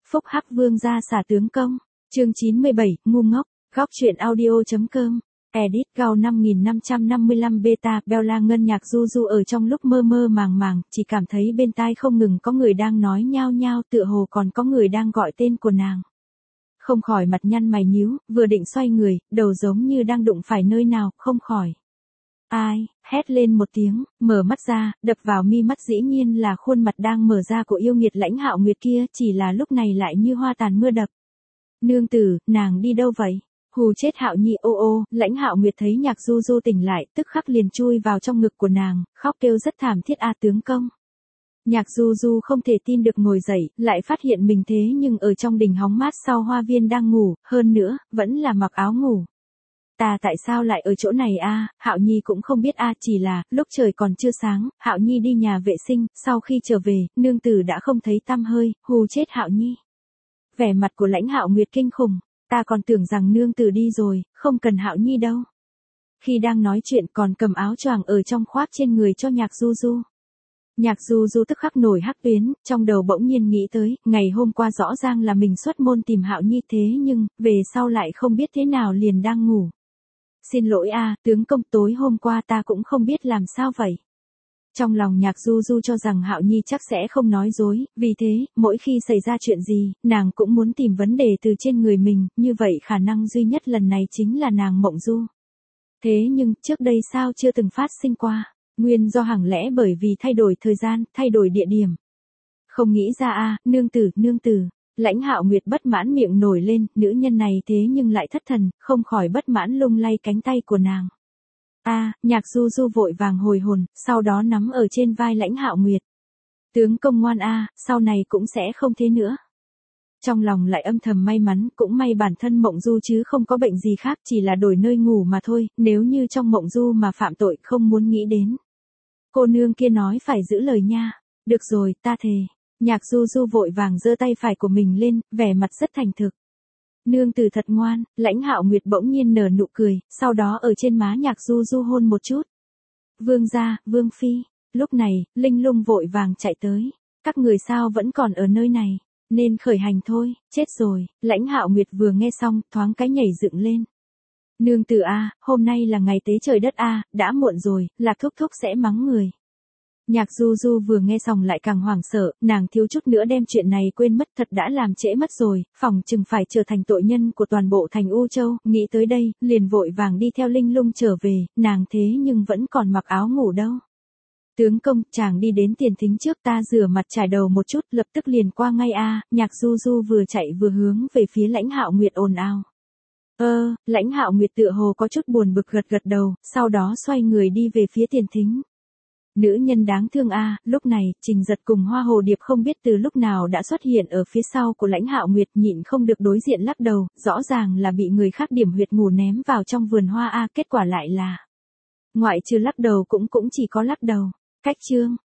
Phúc Hắc Vương gia xả tướng công. Chương 97, ngu ngốc. Góc truyện audio.com. Edit Gao 5555 beta. Bella ngân nhạc du du ở trong lúc mơ mơ màng màng, chỉ cảm thấy bên tai không ngừng có người đang nói nhao nhao, tựa hồ còn có người đang gọi tên của nàng. Không khỏi mặt nhăn mày nhíu, vừa định xoay người, đầu giống như đang đụng phải nơi nào, không khỏi. Ai, hét lên một tiếng, mở mắt ra, đập vào mi mắt dĩ nhiên là khuôn mặt đang mở ra của yêu nghiệt Lãnh Hạo Nguyệt kia, chỉ là lúc này lại như hoa tàn mưa đập. Nương tử, nàng đi đâu vậy? Hù chết Hạo Nhi. Ô ô, Lãnh Hạo Nguyệt thấy Nhạc Du Du tỉnh lại, tức khắc liền chui vào trong ngực của nàng, khóc kêu rất thảm thiết. A tướng công. Nhạc Du Du không thể tin được ngồi dậy, lại phát hiện mình thế nhưng ở trong đình hóng mát sau hoa viên đang ngủ, hơn nữa, vẫn là mặc áo ngủ. Ta tại sao lại ở chỗ này a? Hạo Nhi cũng không biết a, chỉ là, lúc trời còn chưa sáng, Hạo Nhi đi nhà vệ sinh, sau khi trở về, nương tử đã không thấy tăm hơi, hù chết Hạo Nhi. Vẻ mặt của Lãnh Hạo Nguyệt kinh khủng, ta còn tưởng rằng nương tử đi rồi, không cần Hạo Nhi đâu. Khi đang nói chuyện còn cầm áo choàng ở trong khoác trên người cho Nhạc Du Du. Nhạc Du Du tức khắc nổi hắc tuyến, trong đầu bỗng nhiên nghĩ tới, ngày hôm qua rõ ràng là mình xuất môn tìm Hạo Nhi thế nhưng, về sau lại không biết thế nào liền đang ngủ. Xin lỗi a, tướng công, tối hôm qua ta cũng không biết làm sao vậy. Trong lòng Nhạc Du Du cho rằng Hạo Nhi chắc sẽ không nói dối, vì thế, mỗi khi xảy ra chuyện gì, nàng cũng muốn tìm vấn đề từ trên người mình, như vậy khả năng duy nhất lần này chính là nàng mộng du. Thế nhưng, trước đây sao chưa từng phát sinh qua, nguyên do hẳn lẽ bởi vì thay đổi thời gian, thay đổi địa điểm. Không nghĩ ra a, nương tử, nương tử. Lãnh Hạo Nguyệt bất mãn miệng nổi lên, nữ nhân này thế nhưng lại thất thần, không khỏi bất mãn lung lay cánh tay của nàng. A, Nhạc Du Du vội vàng hồi hồn, sau đó nắm ở trên vai Lãnh Hạo Nguyệt. Tướng công ngoan a, sau này cũng sẽ không thế nữa. Trong lòng lại âm thầm may mắn, cũng may bản thân mộng du chứ không có bệnh gì khác, chỉ là đổi nơi ngủ mà thôi, nếu như trong mộng du mà phạm tội không muốn nghĩ đến. Cô nương kia nói phải giữ lời nha. Được rồi, ta thề. Nhạc Du Du vội vàng giơ tay phải của mình lên, vẻ mặt rất thành thực. Nương tử thật ngoan. Lãnh Hạo Nguyệt bỗng nhiên nở nụ cười, sau đó ở trên má Nhạc Du Du hôn một chút. Vương gia, Vương phi. Lúc này, Linh Lung vội vàng chạy tới. Các người sao vẫn còn ở nơi này, nên khởi hành thôi. Chết rồi. Lãnh Hạo Nguyệt vừa nghe xong, thoáng cái nhảy dựng lên. Nương tử a, hôm nay là ngày tế trời đất a, đã muộn rồi, Lạc thúc thúc sẽ mắng người. Nhạc Du Du vừa nghe xong lại càng hoảng sợ, nàng thiếu chút nữa đem chuyện này quên mất, thật đã làm trễ mất rồi, phỏng chừng phải trở thành tội nhân của toàn bộ thành U Châu. Nghĩ tới đây, liền vội vàng đi theo Linh Lung trở về, nàng thế nhưng vẫn còn mặc áo ngủ đâu. Tướng công, chàng đi đến tiền thính trước, ta rửa mặt trải đầu một chút, lập tức liền qua ngay a. Nhạc Du Du vừa chạy vừa hướng về phía Lãnh Hạo Nguyệt ồn ào. Lãnh Hạo Nguyệt tựa hồ có chút buồn bực gật gật đầu, sau đó xoay người đi về phía tiền thính. Nữ nhân đáng thương a. Lúc này, Trình Giật cùng Hoa Hồ Điệp không biết từ lúc nào đã xuất hiện ở phía sau của Lãnh Hạo Nguyệt, nhịn không được đối diện lắc đầu, rõ ràng là bị người khác điểm huyệt ngủ ném vào trong vườn hoa a, kết quả lại là ngoại trừ lắc đầu cũng chỉ có lắc đầu. Cách chương